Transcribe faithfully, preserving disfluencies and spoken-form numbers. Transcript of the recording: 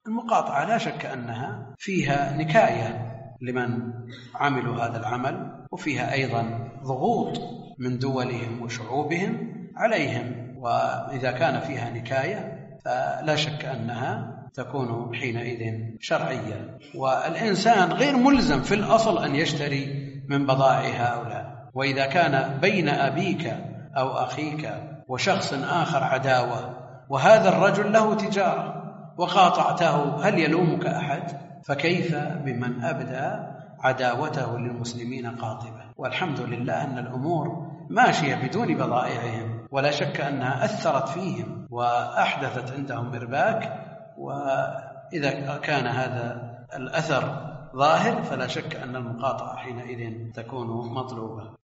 المقاطعة لا شك أنها فيها نكاية لمن عملوا هذا العمل، وفيها أيضا ضغوط من دولهم وشعوبهم عليهم، وإذا كان فيها نكاية فلا شك أنها تكون حينئذ شرعية. والإنسان غير ملزم في الأصل أن يشتري من بضائع هؤلاء. وإذا كان بين أبيك أو أخيك وشخص آخر عداوة، وهذا الرجل له تجارة وقاطعته، هل يلومك أحد؟ فكيف بمن أبدى عداوته للمسلمين قاطبة؟ والحمد لله أن الأمور ماشية بدون بضائعهم، ولا شك أنها أثرت فيهم وأحدثت عندهم إرباك. وإذا كان هذا الأثر ظاهر فلا شك أن المقاطعة حينئذ تكون مطلوبة.